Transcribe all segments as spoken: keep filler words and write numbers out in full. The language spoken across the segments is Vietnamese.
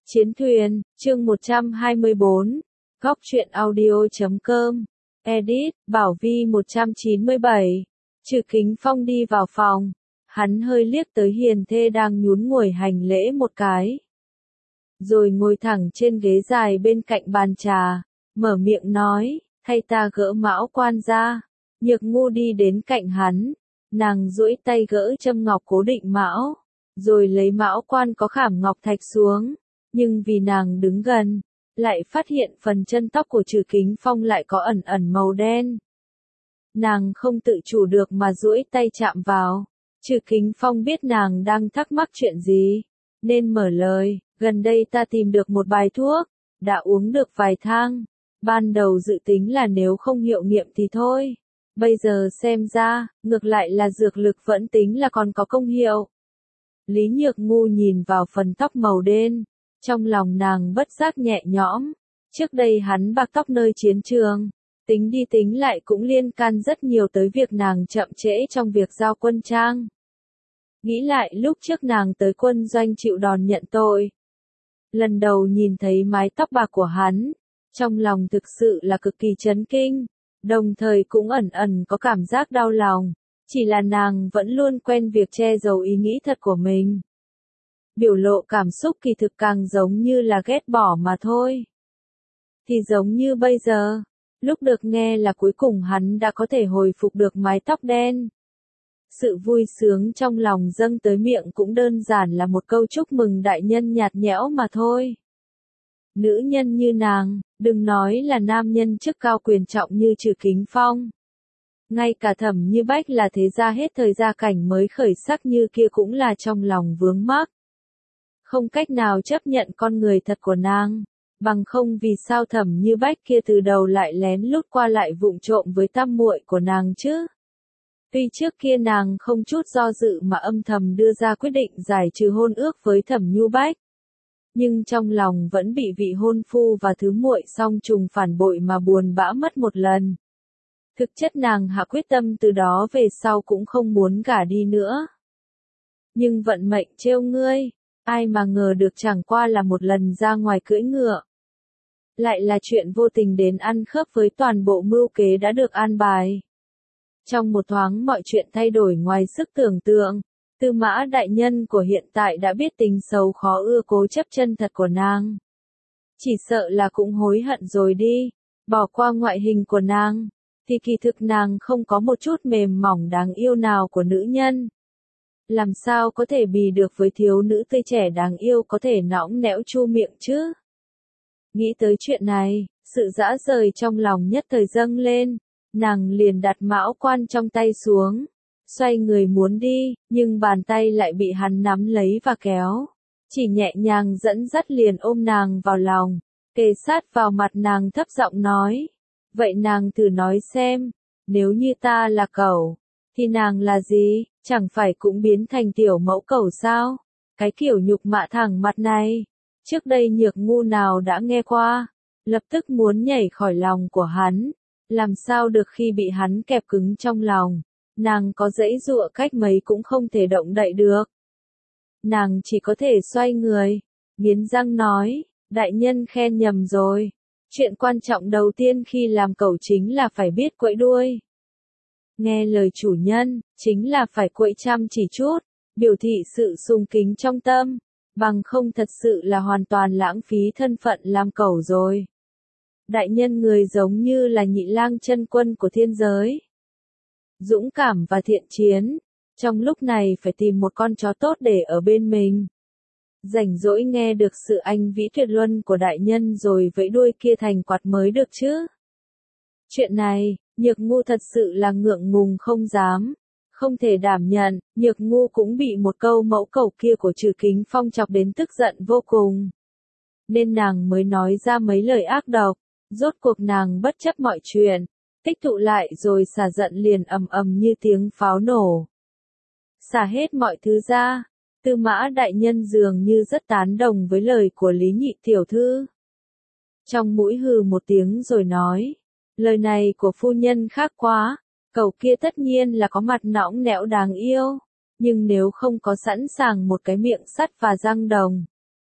Chiến thuyền, chương một trăm hai mươi bốn, góc truyện audio.com, edit, Bảo Vi một trăm chín mươi bảy. Trừ Kính Phong đi vào phòng, hắn hơi liếc tới hiền thê đang nhún ngồi hành lễ một cái. Rồi ngồi thẳng trên ghế dài bên cạnh bàn trà, mở miệng nói, thay ta gỡ mão quan ra. Nhược Ngu đi đến cạnh hắn, nàng duỗi tay gỡ châm ngọc cố định mão, rồi lấy mão quan có khảm ngọc thạch xuống. Nhưng vì nàng đứng gần, lại phát hiện phần chân tóc của Trừ Kính Phong lại có ẩn ẩn màu đen. Nàng không tự chủ được mà duỗi tay chạm vào. Trừ Kính Phong biết nàng đang thắc mắc chuyện gì, nên mở lời, gần đây ta tìm được một bài thuốc, đã uống được vài thang. Ban đầu dự tính là nếu không hiệu nghiệm thì thôi. Bây giờ xem ra, ngược lại là dược lực vẫn tính là còn có công hiệu. Lý Nhược Ngu nhìn vào phần tóc màu đen. Trong lòng nàng bất giác nhẹ nhõm, trước đây hắn bạc tóc nơi chiến trường, tính đi tính lại cũng liên can rất nhiều tới việc nàng chậm trễ trong việc giao quân trang. Nghĩ lại lúc trước nàng tới quân doanh chịu đòn nhận tội. Lần đầu nhìn thấy mái tóc bạc của hắn, trong lòng thực sự là cực kỳ chấn kinh, đồng thời cũng ẩn ẩn có cảm giác đau lòng, chỉ là nàng vẫn luôn quen việc che giấu ý nghĩ thật của mình. Biểu lộ cảm xúc kỳ thực càng giống như là ghét bỏ mà thôi. Thì giống như bây giờ, lúc được nghe là cuối cùng hắn đã có thể hồi phục được mái tóc đen. Sự vui sướng trong lòng dâng tới miệng cũng đơn giản là một câu chúc mừng đại nhân nhạt nhẽo mà thôi. Nữ nhân như nàng, đừng nói là nam nhân chức cao quyền trọng như Trừ Kính Phong. Ngay cả Thẩm Như Bách là thế gia hết thời gia cảnh mới khởi sắc như kia cũng là trong lòng vướng mắc. Không cách nào chấp nhận con người thật của nàng, bằng không vì sao Thẩm Như Bách kia từ đầu lại lén lút qua lại vụng trộm với tam muội của nàng chứ. Tuy trước kia nàng không chút do dự mà âm thầm đưa ra quyết định giải trừ hôn ước với Thẩm Như Bách, nhưng trong lòng vẫn bị vị hôn phu và thứ muội song trùng phản bội mà buồn bã mất một lần. Thực chất nàng hạ quyết tâm từ đó về sau cũng không muốn gả đi nữa. Nhưng vận mệnh trêu ngươi. Ai mà ngờ được chẳng qua là một lần ra ngoài cưỡi ngựa. Lại là chuyện vô tình đến ăn khớp với toàn bộ mưu kế đã được an bài. Trong một thoáng mọi chuyện thay đổi ngoài sức tưởng tượng. Tư Mã đại nhân của hiện tại đã biết tính xấu khó ưa cố chấp chân thật của nàng. Chỉ sợ là cũng hối hận rồi đi. Bỏ qua ngoại hình của nàng, thì kỳ thực nàng không có một chút mềm mỏng đáng yêu nào của nữ nhân. Làm sao có thể bì được với thiếu nữ tươi trẻ đáng yêu có thể nõng nẽo chu miệng chứ? Nghĩ tới chuyện này, sự dã rời trong lòng nhất thời dâng lên, nàng liền đặt mão quan trong tay xuống, xoay người muốn đi, nhưng bàn tay lại bị hắn nắm lấy và kéo, chỉ nhẹ nhàng dẫn dắt liền ôm nàng vào lòng, kề sát vào mặt nàng thấp giọng nói, vậy nàng thử nói xem, nếu như ta là cẩu, thì nàng là gì? Chẳng phải cũng biến thành tiểu mẫu cẩu sao? Cái kiểu nhục mạ thẳng mặt này, trước đây Nhược Ngu nào đã nghe qua, lập tức muốn nhảy khỏi lòng của hắn, làm sao được khi bị hắn kẹp cứng trong lòng, nàng có giãy giụa cách mấy cũng không thể động đậy được. Nàng chỉ có thể xoay người, nghiến răng nói, đại nhân khen nhầm rồi, chuyện quan trọng đầu tiên khi làm cẩu chính là phải biết quẫy đuôi. Nghe lời chủ nhân, chính là phải quậy chăm chỉ chút, biểu thị sự sùng kính trong tâm, bằng không thật sự là hoàn toàn lãng phí thân phận làm cẩu rồi. Đại nhân người giống như là Nhị Lang chân quân của thiên giới. Dũng cảm và thiện chiến, trong lúc này phải tìm một con chó tốt để ở bên mình. Rảnh rỗi nghe được sự anh vĩ tuyệt luân của đại nhân rồi vẫy đuôi kia thành quạt mới được chứ. Chuyện này, Nhược Ngu thật sự là ngượng ngùng không dám, không thể đảm nhận, Nhược Ngu cũng bị một câu mẫu cẩu kia của Trừ Kính Phong chọc đến tức giận vô cùng. Nên nàng mới nói ra mấy lời ác độc, rốt cuộc nàng bất chấp mọi chuyện, tích tụ lại rồi xả giận liền ầm ầm như tiếng pháo nổ. Xả hết mọi thứ ra, Tư Mã đại nhân dường như rất tán đồng với lời của Lý Nhị tiểu thư. Trong mũi hừ một tiếng rồi nói. Lời này của phu nhân khác quá, cậu kia tất nhiên là có mặt nõng nẽo đáng yêu, nhưng nếu không có sẵn sàng một cái miệng sắt và răng đồng.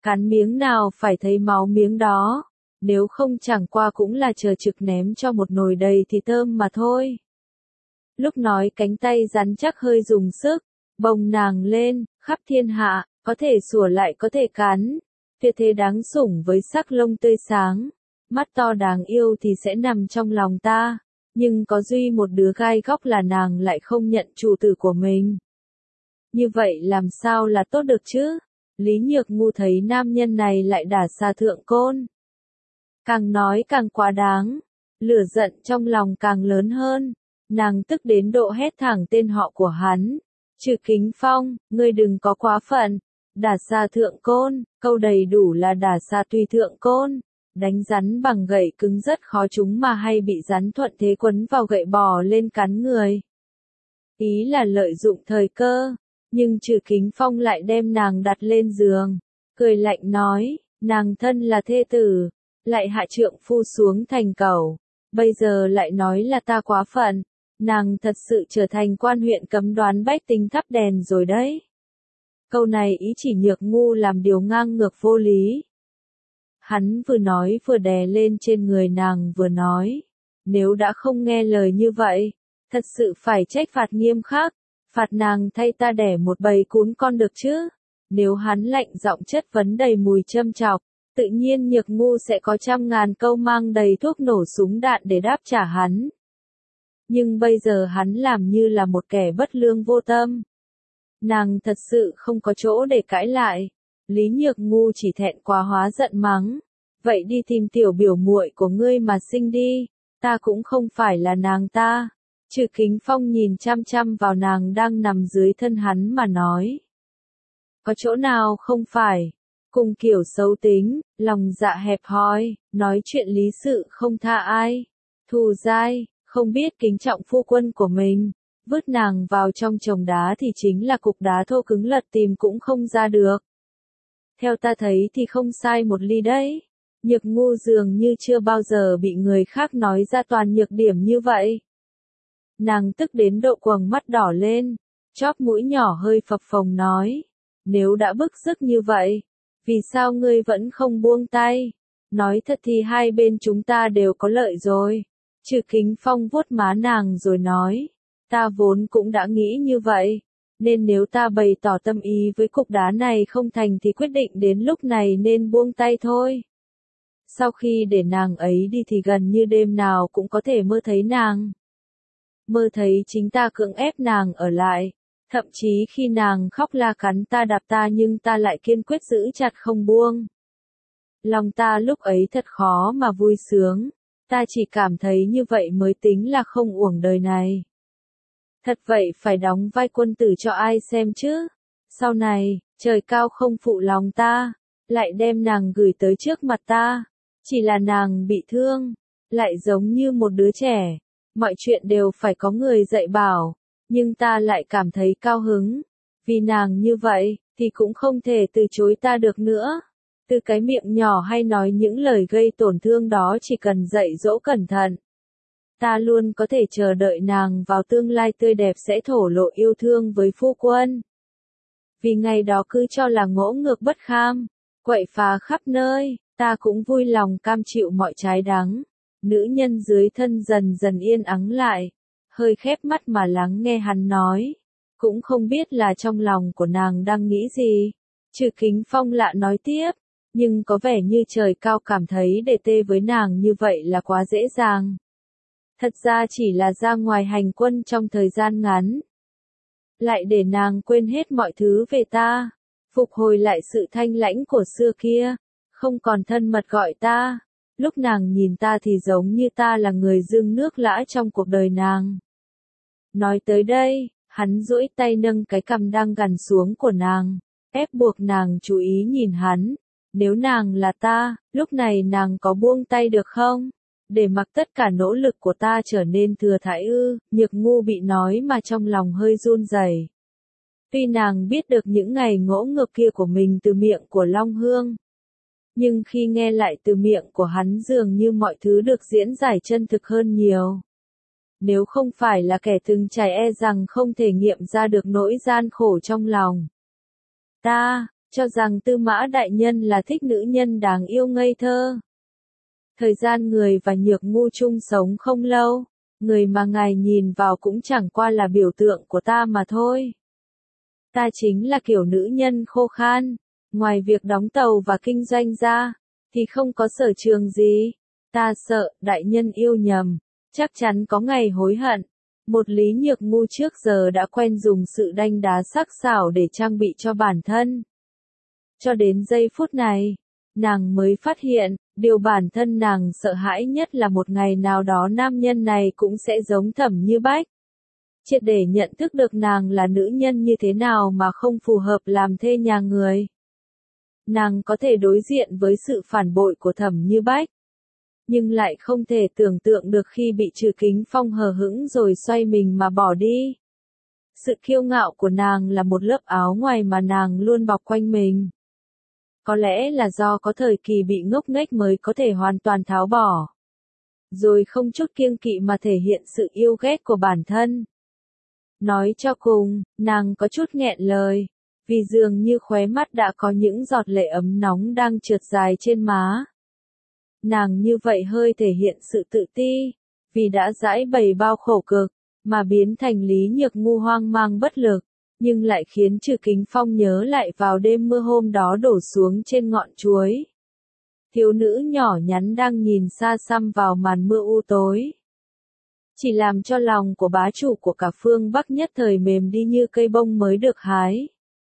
Cắn miếng nào phải thấy máu miếng đó, nếu không chẳng qua cũng là chờ trực ném cho một nồi đầy thì thơm mà thôi. Lúc nói cánh tay rắn chắc hơi dùng sức, bồng nàng lên, khắp thiên hạ, có thể sủa lại có thể cắn. Tuyệt thế đáng sủng với sắc lông tươi sáng, mắt to đáng yêu thì sẽ nằm trong lòng ta, nhưng có duy một đứa gai góc là nàng lại không nhận chủ tử của mình. Như vậy làm sao là tốt được chứ? Lý Nhược Ngu thấy nam nhân này lại đả xa thượng côn. Càng nói càng quá đáng, lửa giận trong lòng càng lớn hơn, nàng tức đến độ hét thẳng tên họ của hắn. Trừ Kính Phong, ngươi đừng có quá phận, đả xa thượng côn, câu đầy đủ là đả xa tùy thượng côn, đánh rắn bằng gậy cứng rất khó trúng mà hay bị rắn thuận thế quấn vào gậy bò lên cắn người. Ý là lợi dụng thời cơ, nhưng Trừ Kính Phong lại đem nàng đặt lên giường, cười lạnh nói, nàng thân là thê tử, lại hạ trượng phu xuống thành cẩu, bây giờ lại nói là ta quá phận, nàng thật sự trở thành quan huyện cấm đoán bách tính thắp đèn rồi đấy. Câu này ý chỉ Nhược Ngu làm điều ngang ngược vô lý. Hắn vừa nói vừa đè lên trên người nàng vừa nói, nếu đã không nghe lời như vậy, thật sự phải trách phạt nghiêm khắc, phạt nàng thay ta đẻ một bầy cún con được chứ. Nếu hắn lạnh giọng chất vấn đầy mùi châm chọc, tự nhiên Nhược Ngu sẽ có trăm ngàn câu mang đầy thuốc nổ súng đạn để đáp trả hắn. Nhưng bây giờ hắn làm như là một kẻ bất lương vô tâm. Nàng thật sự không có chỗ để cãi lại. Lý Nhược Ngu chỉ thẹn quá hóa giận mắng. Vậy đi tìm tiểu biểu muội của ngươi mà sinh đi, ta cũng không phải là nàng ta. Trừ Kính Phong nhìn chăm chăm vào nàng đang nằm dưới thân hắn mà nói. Có chỗ nào không phải, cùng kiểu xấu tính, lòng dạ hẹp hòi, nói chuyện lý sự không tha ai, thù dai, không biết kính trọng phu quân của mình, vứt nàng vào trong chồng đá thì chính là cục đá thô cứng lật tìm cũng không ra được. Theo ta thấy thì không sai một ly đấy. Nhược Ngu dường như chưa bao giờ bị người khác nói ra toàn nhược điểm như vậy. Nàng tức đến độ quầng mắt đỏ lên, chóp mũi nhỏ hơi phập phồng nói, nếu đã bức sức như vậy, vì sao ngươi vẫn không buông tay? Nói thật thì hai bên chúng ta đều có lợi rồi. Trừ Kính Phong vuốt má nàng rồi nói, ta vốn cũng đã nghĩ như vậy, nên nếu ta bày tỏ tâm ý với cục đá này không thành thì quyết định đến lúc này nên buông tay thôi. Sau khi để nàng ấy đi thì gần như đêm nào cũng có thể mơ thấy nàng. Mơ thấy chính ta cưỡng ép nàng ở lại, thậm chí khi nàng khóc la cắn ta đạp ta nhưng ta lại kiên quyết giữ chặt không buông. Lòng ta lúc ấy thật khó mà vui sướng, ta chỉ cảm thấy như vậy mới tính là không uổng đời này. Thật vậy phải đóng vai quân tử cho ai xem chứ? Sau này, trời cao không phụ lòng ta, lại đem nàng gửi tới trước mặt ta. Chỉ là nàng bị thương, lại giống như một đứa trẻ, mọi chuyện đều phải có người dạy bảo, nhưng ta lại cảm thấy cao hứng, vì nàng như vậy, thì cũng không thể từ chối ta được nữa. Từ cái miệng nhỏ hay nói những lời gây tổn thương đó chỉ cần dạy dỗ cẩn thận. Ta luôn có thể chờ đợi nàng vào tương lai tươi đẹp sẽ thổ lộ yêu thương với phu quân. Vì ngày đó cứ cho là ngỗ ngược bất kham, quậy phá khắp nơi. Ta cũng vui lòng cam chịu mọi trái đắng. Nữ nhân dưới thân dần dần yên ắng lại, hơi khép mắt mà lắng nghe hắn nói. Cũng không biết là trong lòng của nàng đang nghĩ gì. Trừ Kính Phong lạ nói tiếp, nhưng có vẻ như trời cao cảm thấy để tê với nàng như vậy là quá dễ dàng. Thật ra chỉ là ra ngoài hành quân trong thời gian ngắn. Lại để nàng quên hết mọi thứ về ta, phục hồi lại sự thanh lãnh của xưa kia. Không còn thân mật gọi ta, lúc nàng nhìn ta thì giống như ta là người dưng nước lã trong cuộc đời nàng. Nói tới đây, hắn duỗi tay nâng cái cằm đang gằn xuống của nàng, ép buộc nàng chú ý nhìn hắn. Nếu nàng là ta, lúc này nàng có buông tay được không? Để mặc tất cả nỗ lực của ta trở nên thừa thãi ư? Nhược Ngu bị nói mà trong lòng hơi run rẩy. Tuy nàng biết được những ngày ngỗ ngược kia của mình từ miệng của Long Hương, nhưng khi nghe lại từ miệng của hắn dường như mọi thứ được diễn giải chân thực hơn nhiều. Nếu không phải là kẻ từng trải e rằng không thể nghiệm ra được nỗi gian khổ trong lòng. Ta, cho rằng Tư Mã đại nhân là thích nữ nhân đáng yêu ngây thơ. Thời gian người và Nhược Ngu chung sống không lâu, người mà ngài nhìn vào cũng chẳng qua là biểu tượng của ta mà thôi. Ta chính là kiểu nữ nhân khô khan, ngoài việc đóng tàu và kinh doanh ra, thì không có sở trường gì. Ta sợ, đại nhân yêu nhầm, chắc chắn có ngày hối hận. Một Lý Nhược Ngu trước giờ đã quen dùng sự đanh đá sắc sảo để trang bị cho bản thân. Cho đến giây phút này, nàng mới phát hiện, điều bản thân nàng sợ hãi nhất là một ngày nào đó nam nhân này cũng sẽ giống Thẩm Như Bách. Triệt để nhận thức được nàng là nữ nhân như thế nào mà không phù hợp làm thê nhà người. Nàng có thể đối diện với sự phản bội của Thẩm Như Bách, nhưng lại không thể tưởng tượng được khi bị Trừ Kính Phong hờ hững rồi xoay mình mà bỏ đi. Sự kiêu ngạo của nàng là một lớp áo ngoài mà nàng luôn bọc quanh mình. Có lẽ là do có thời kỳ bị ngốc nghếch mới có thể hoàn toàn tháo bỏ. Rồi không chút kiêng kỵ mà thể hiện sự yêu ghét của bản thân. Nói cho cùng, nàng có chút nghẹn lời, vì dường như khóe mắt đã có những giọt lệ ấm nóng đang trượt dài trên má. Nàng như vậy hơi thể hiện sự tự ti, vì đã giãi bày bao khổ cực, mà biến thành Lý Nhược Ngu hoang mang bất lực, nhưng lại khiến Trừ Kính Phong nhớ lại vào đêm mưa hôm đó đổ xuống trên ngọn chuối. Thiếu nữ nhỏ nhắn đang nhìn xa xăm vào màn mưa u tối. Chỉ làm cho lòng của bá chủ của cả phương Bắc nhất thời mềm đi như cây bông mới được hái.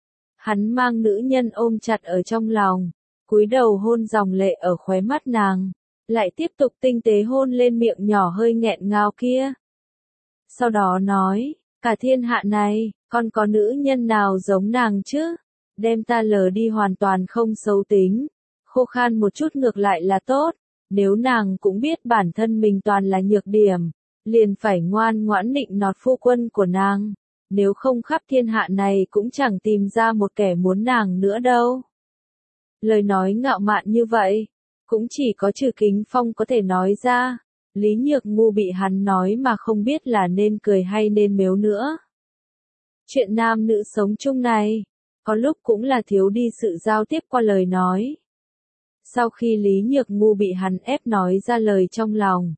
Hắn mang nữ nhân ôm chặt ở trong lòng, cúi đầu hôn dòng lệ ở khóe mắt nàng, lại tiếp tục tinh tế hôn lên miệng nhỏ hơi nghẹn ngào kia. Sau đó nói, cả thiên hạ này, còn có nữ nhân nào giống nàng chứ? Đem ta lờ đi hoàn toàn không xấu tính, khô khan một chút ngược lại là tốt, nếu nàng cũng biết bản thân mình toàn là nhược điểm, liền phải ngoan ngoãn nịnh nọt phu quân của nàng, nếu không khắp thiên hạ này cũng chẳng tìm ra một kẻ muốn nàng nữa đâu. Lời nói ngạo mạn như vậy, cũng chỉ có Trừ Kính Phong có thể nói ra. Lý Nhược Ngu bị hắn nói mà không biết là nên cười hay nên mếu nữa. Chuyện nam nữ sống chung này, có lúc cũng là thiếu đi sự giao tiếp qua lời nói. Sau khi Lý Nhược Ngu bị hắn ép nói ra lời trong lòng,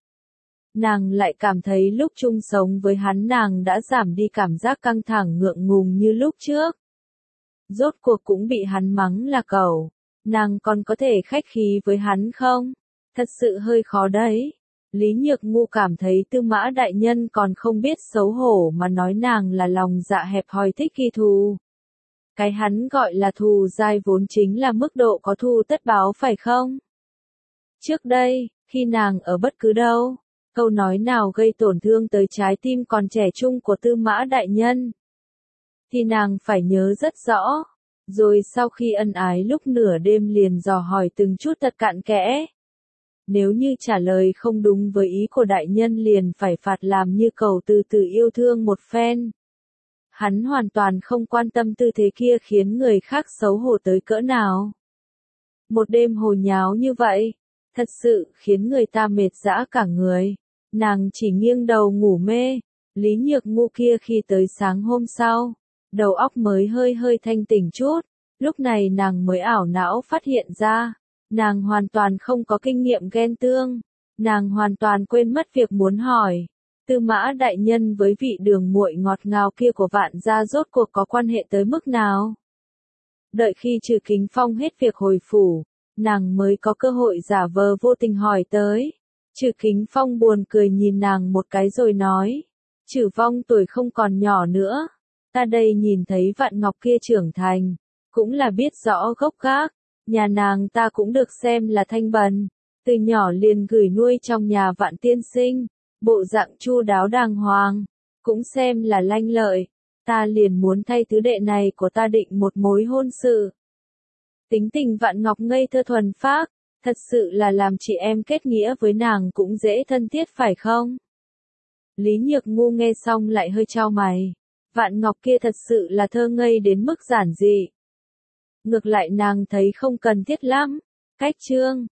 nàng lại cảm thấy lúc chung sống với hắn nàng đã giảm đi cảm giác căng thẳng ngượng ngùng như lúc trước. Rốt cuộc cũng bị hắn mắng là cẩu, nàng còn có thể khách khí với hắn không? Thật sự hơi khó đấy. Lý Nhược Ngu cảm thấy Tư Mã đại nhân còn không biết xấu hổ mà nói nàng là lòng dạ hẹp hòi thích ghi thù. Cái hắn gọi là thù dai vốn chính là mức độ có thù tất báo phải không? Trước đây, khi nàng ở bất cứ đâu, câu nói nào gây tổn thương tới trái tim còn trẻ trung của Tư Mã đại nhân, thì nàng phải nhớ rất rõ. Rồi sau khi ân ái lúc nửa đêm liền dò hỏi từng chút thật cặn kẽ. Nếu như trả lời không đúng với ý của đại nhân liền phải phạt làm như cầu từ từ yêu thương một phen. Hắn hoàn toàn không quan tâm tư thế kia khiến người khác xấu hổ tới cỡ nào. Một đêm hồ nháo như vậy, thật sự khiến người ta mệt dã cả người. Nàng chỉ nghiêng đầu ngủ mê. Lý Nhược Ngu kia khi tới sáng hôm sau, đầu óc mới hơi hơi thanh tỉnh chút. Lúc này nàng mới ảo não phát hiện ra, nàng hoàn toàn không có kinh nghiệm ghen tương. Nàng hoàn toàn quên mất việc muốn hỏi, Tư Mã đại nhân với vị đường muội ngọt ngào kia của Vạn gia rốt cuộc có quan hệ tới mức nào? Đợi khi Trừ Kính Phong hết việc hồi phủ, nàng mới có cơ hội giả vờ vô tình hỏi tới. Trừ Kính Phong buồn cười nhìn nàng một cái rồi nói, Trừ Vong tuổi không còn nhỏ nữa, ta đây nhìn thấy Vạn Ngọc kia trưởng thành, cũng là biết rõ gốc gác, nhà nàng ta cũng được xem là thanh bần, từ nhỏ liền gửi nuôi trong nhà Vạn tiên sinh, bộ dạng chu đáo đàng hoàng, cũng xem là lanh lợi, ta liền muốn thay tứ đệ này của ta định một mối hôn sự. Tính tình Vạn Ngọc ngây thơ thuần phác, thật sự là làm chị em kết nghĩa với nàng cũng dễ thân thiết phải không? Lý Nhược Ngu nghe xong lại hơi chau mày, Vạn Ngọc kia thật sự là thơ ngây đến mức giản dị. Ngược lại nàng thấy không cần thiết lắm. Cách chương